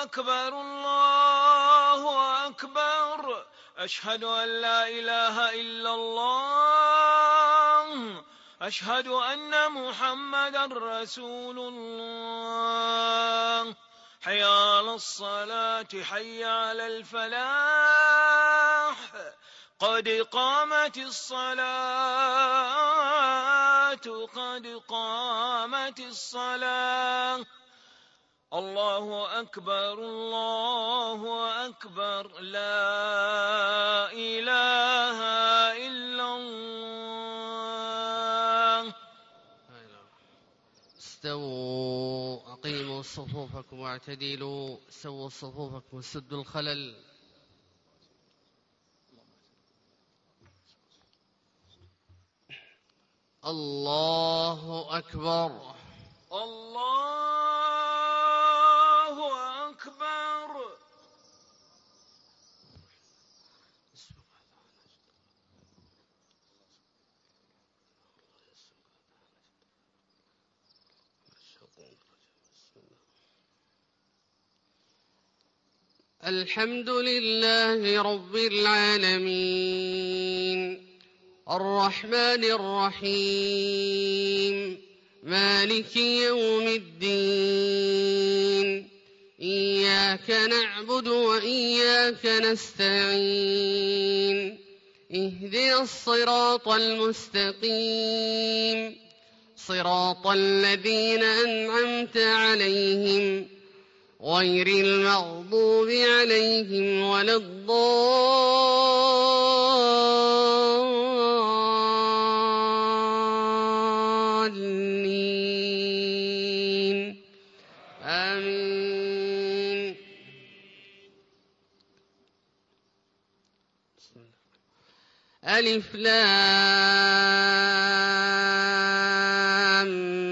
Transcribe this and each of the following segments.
أكبر الله أكبر أشهد أن لا إله إلا الله أشهد أن محمدا رسول الله حي على الصلاة حي على الفلاح قد قامت الصلاة قد قامت الصلاة الله أكبر لا إله إلا الله. استووا أقيموا صفوفكم واعتدلوا سووا صفوفكم سدوا الخلل. الله أكبر الله أكبر. الحمد لله رب العالمين الرحمن الرحيم مالك يوم الدين إياك نعبد وإياك نستعين اهدنا الصراط المستقيم صراط الذين أنعمت عليهم غير المغضوب عليهم ولا الضالين آمين. ألف لام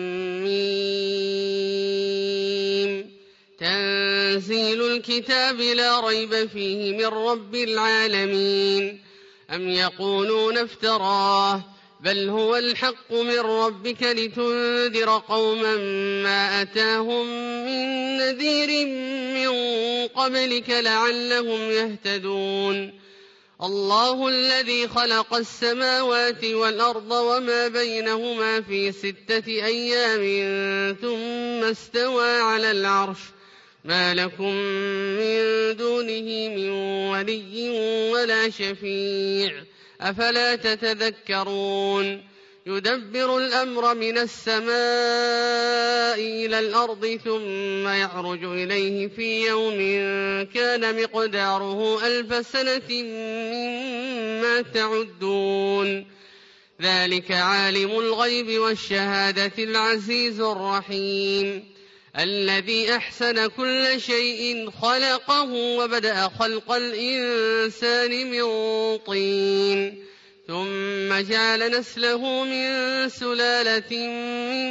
ميم تنزيل الكتاب لا ريب فيه من رب العالمين. أم يقولون افتراه بل هو الحق من ربك لتنذر قوما ما أتاهم من نذير من قبلك لعلهم يهتدون. الله الذي خلق السماوات والأرض وما بينهما في 6 أيام ثم استوى على العرش ما لكم من دونه من ولي ولا شفيع أفلا تتذكرون. يدبر الأمر من السماء إلى الأرض ثم يعرج إليه في يوم كان مقداره 1000 سنة مما تعدون. ذلك عالم الغيب والشهادة العزيز الرحيم الذي أحسن كل شيء خلقه وبدأ خلق الإنسان من طين ثم جعل نسله من سلالة من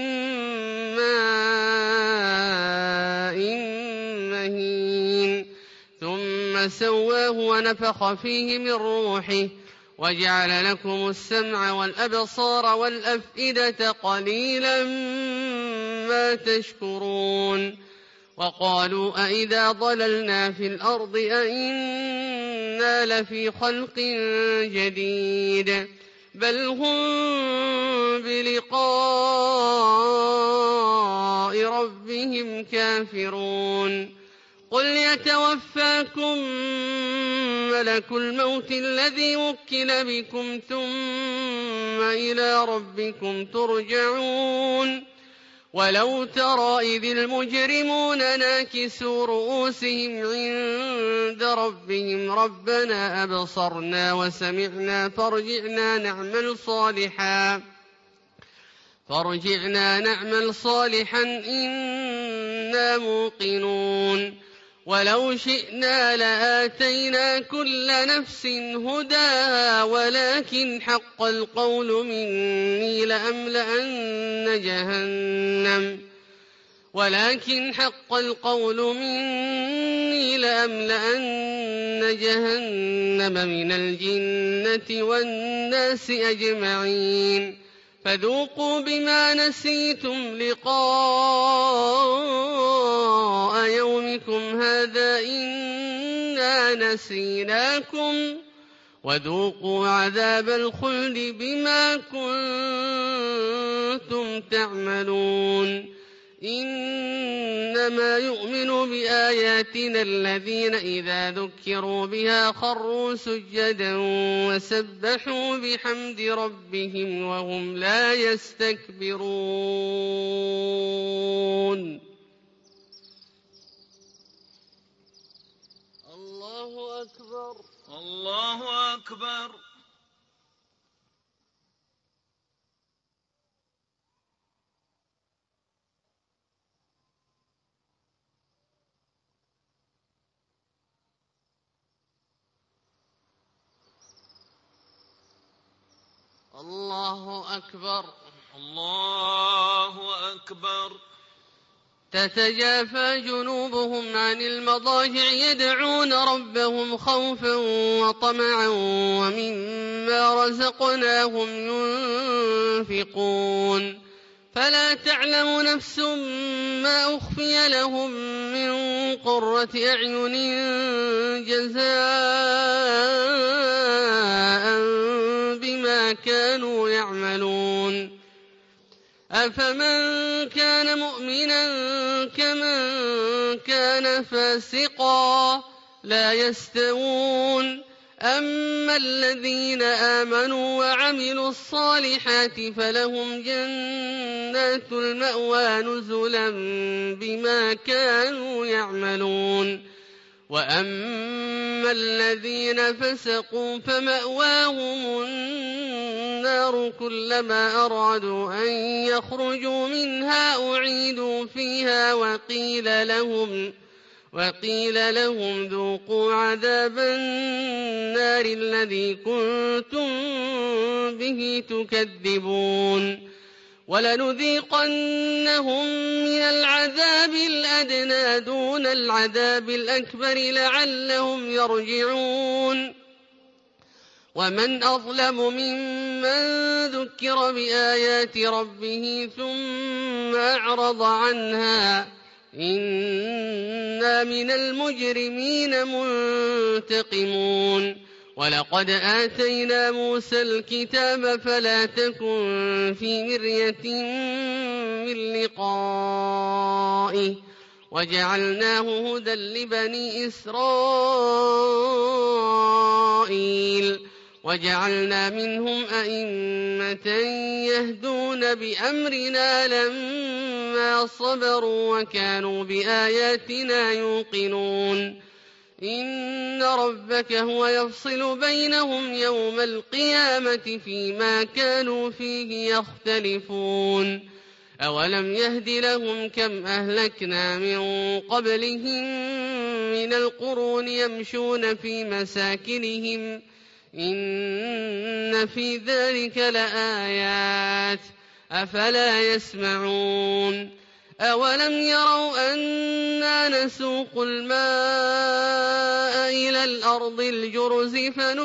ماء مهين ثم سواه ونفخ فيه من روحه وجعل لكم السمع والأبصار والأفئدة قليلا ما تشكرون. وقالوا أئذا ضللنا في الأرض أئنا لفي خلق جديد بل هم بلقاء ربهم كافرون. قل يتوفاكم ملك الموت الذي وكل بكم ثم إلى ربكم ترجعون. ولو ترى إذ المجرمون ناكسوا رؤوسهم عند ربهم ربنا أبصرنا وسمعنا فارجعنا نعمل صالحا إنا موقنون. ولو شئنا لآتينا كل نفس هداها ولكن حق القول مني لأملأن جهنم من الجنة والناس أجمعين. فذوقوا بما نسيتم لقاء يومكم هذا إنا نسيناكم وذوقوا عذاب الخلد بما كنتم تعملون إنما يؤمن بآياتنا الذين إذا ذكروا بها خروا سجدا وسبحوا بحمد ربهم وهم لا يستكبرون. الله أكبر. الله أكبر. الله أكبر. الله أكبر. تتجافى جنوبهم عن المضاجع يدعون ربهم خوفا وطمعا ومما رزقناهم ينفقون فلا تعلم نفس ما أخفي لهم من قرة أعين جزاء بما كانوا يعملون أفمن كان مؤمنا كمن كان فاسقا لا يستوون أما الذين آمنوا وعملوا الصالحات فلهم جنات المأوى نزلا بما كانوا يعملون وأما الذين فسقوا فمأواهم النار كلما أرادوا أن يخرجوا منها أعيدوا فيها وقيل لهم ذوقوا عذاب النار الذي كنتم به تكذبون ولنذيقنهم من العذاب الأدنى دون العذاب الأكبر لعلهم يرجعون ومن أظلم ممن ذكر بآيات ربه ثم أعرض عنها إنا من المجرمين منتقمون ولقد آتينا موسى الكتاب فلا تكن في مرية من لقائه وجعلناه هدى لبني إسرائيل وجعلنا منهم أئمة يهدون بأمرنا لما صبروا وكانوا بآياتنا يوقنون إن ربك هو يفصل بينهم يوم القيامة فيما كانوا فيه يختلفون أولم يهد لهم كم أهلكنا من قبلهم من القرون يمشون في مساكنهم إن في ذلك لآيات أفلا يسمعون أولم يروا أنا نسوق الماء إلى الأرض الجرز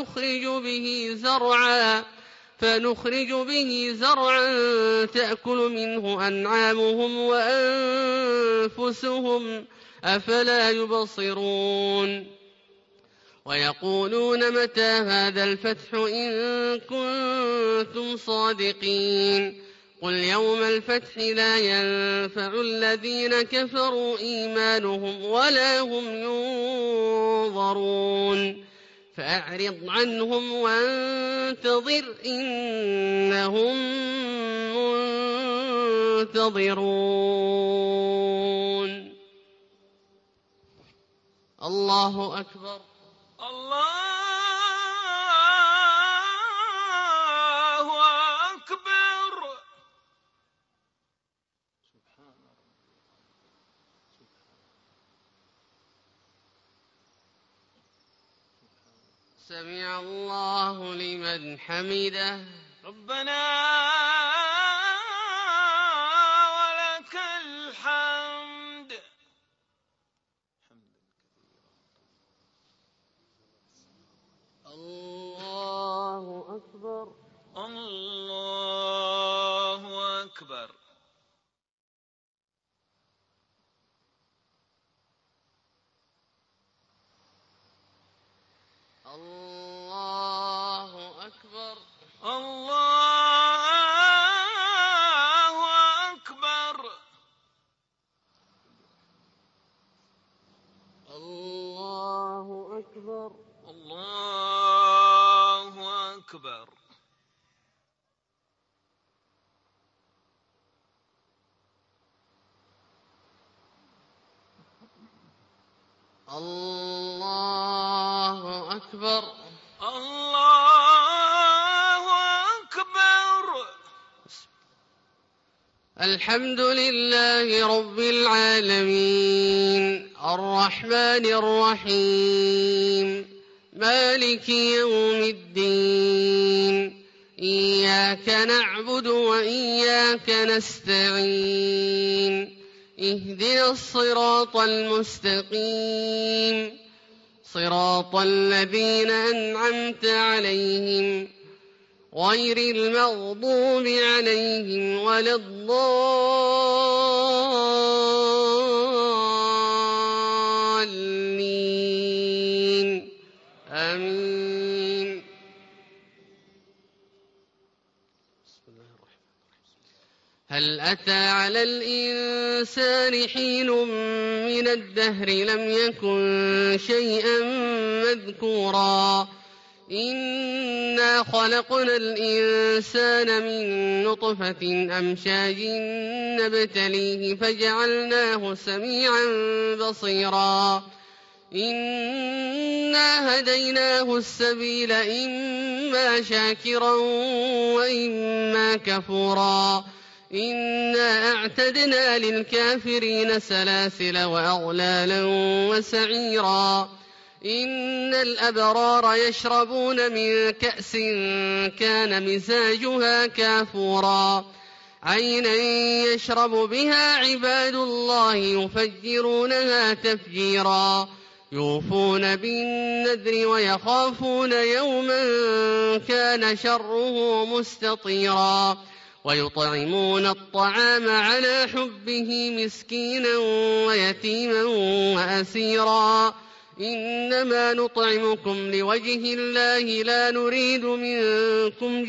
فنخرج به زرعا تأكل منه أنعامهم وأنفسهم أفلا يبصرون ويقولون متى هذا الفتح إن كنتم صادقين قل يوم الفتح لا ينفع الذين كفروا إيمانهم ولا هم ينظرون فأعرض عنهم وانتظر إنهم منتظرون. الله أكبر. الله أكبر. سمع الله لمن حمده. ربنا ولك الحمد. الله أكبر. الله الله أكبر. الله أكبر. الله أكبر. الله أكبر. الله أكبر. الله أكبر. الحمد لله رب العالمين الرحمن الرحيم مالك يوم الدين إياك نعبد وإياك نستعين اهدنا الصراط المستقيم صراط الذين أنعمت عليهم غير المغضوب عليهم ولا الضالين آمين. هل أتى على الإنسان حين من الدهر لم يكن شيئا مذكورا إنا خلقنا الإنسان من نطفة أمشاج نبتليه فجعلناه سميعا بصيرا إنا هديناه السبيل إما شاكرا وإما كفورا إنا أعتدنا للكافرين سلاسل وأغلالا وسعيرا إن الأبرار يشربون من كأس كان مزاجها كافورا عينا يشرب بها عباد الله يفجرونها تفجيرا يوفون بالنذر ويخافون يوما كان شره مستطيرا ويطعمون الطعام على حبه مسكينا ويتيما وأسيرا إنما نطعمكم لوجه الله لا نريد منكم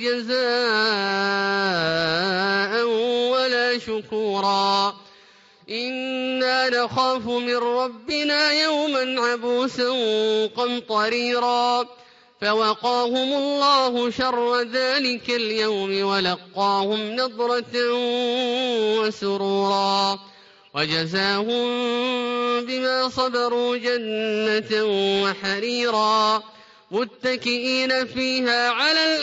جزاء ولا شكورا إنا نخاف من ربنا يوما عبوسا قمطريرا فوقاهم الله شر ذلك اليوم ولقاهم نضرة وسرورا وجزاهم بما صبروا جنة وحريرا متكئين فيها على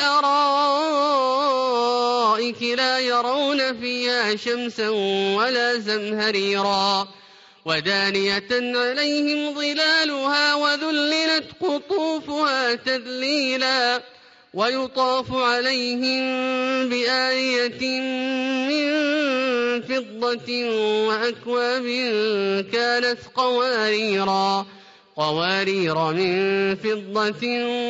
الأرائك لا يرون فيها شمسا ولا زمهريرا ودانية عليهم ظلالها وذللت قطوفها تذليلا ويطاف عليهم بآية من فضة وأكواب كانت قوارير من فضة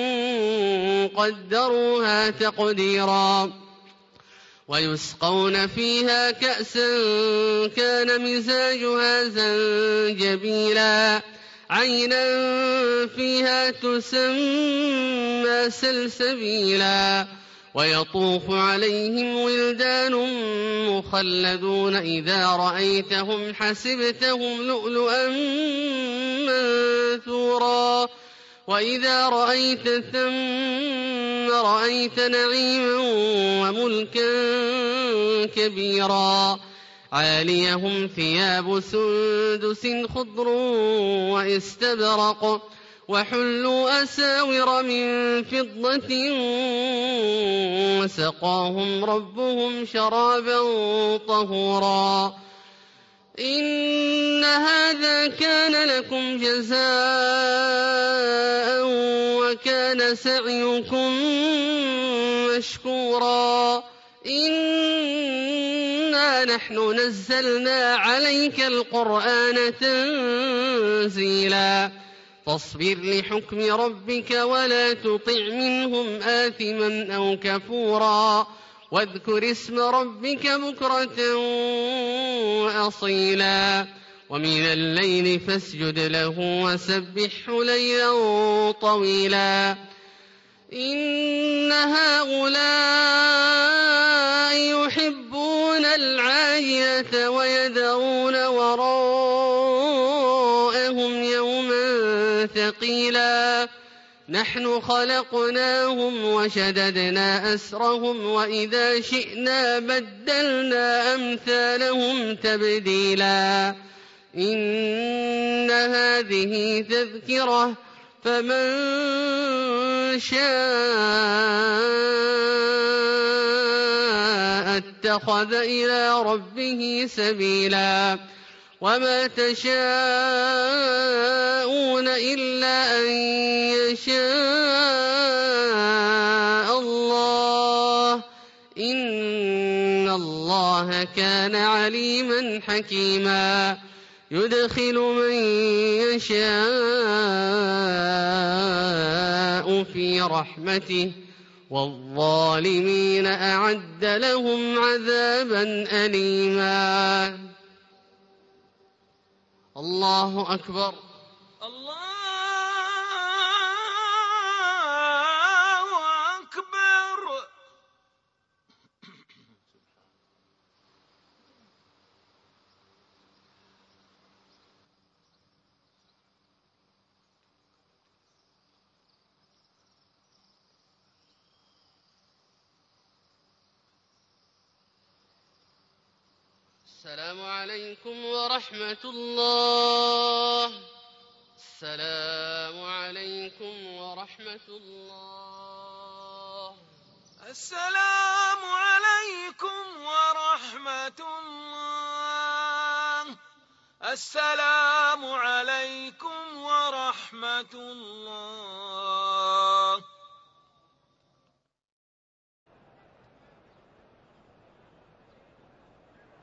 قدروها تقديرا ويسقون فيها كأسا كان مزاجها زنجبيلا عينا فيها تسمى سلسبيلا ويطوف عليهم ولدان مخلدون إذا رأيتهم حسبتهم لؤلؤا منثورا وإذا رأيت ثم رأيت نعيما وملكا كبيرا عاليهم ثياب سندس خضر واستبرق وحلوا أساور من فضة وسقاهم ربهم شرابا طهورا إن هذا كان لكم جزاء وكان سعيكم مشكورا إنا نحن نزلنا عليك القرآن تنزيلا فاصبر لحكم ربك ولا تطع منهم آثما أو كفورا واذكر اسم ربك بكرة وأصيلا ومن الليل فاسجد له وسبحه ليلا طويلا إن هؤلاء يحبون العاجلة ويذرون وراءهم يوما ثقيلا نحن خلقناهم وشددنا أسرهم وإذا شئنا بدلنا أمثالهم تبديلا إن هذه تذكرة فمن شاء اتخذ إلى ربه سبيلا وما تشاءون إلا أن يشاء الله إن الله كان عليما حكيما يدخل من يشاء في رحمته والظالمين أعد لهم عذابا أليما الله أكبر الله أكبر. السلام عليكم ورحمة الله. السلام عليكم ورحمة الله. السلام عليكم ورحمة الله. السلام عليكم ورحمة الله.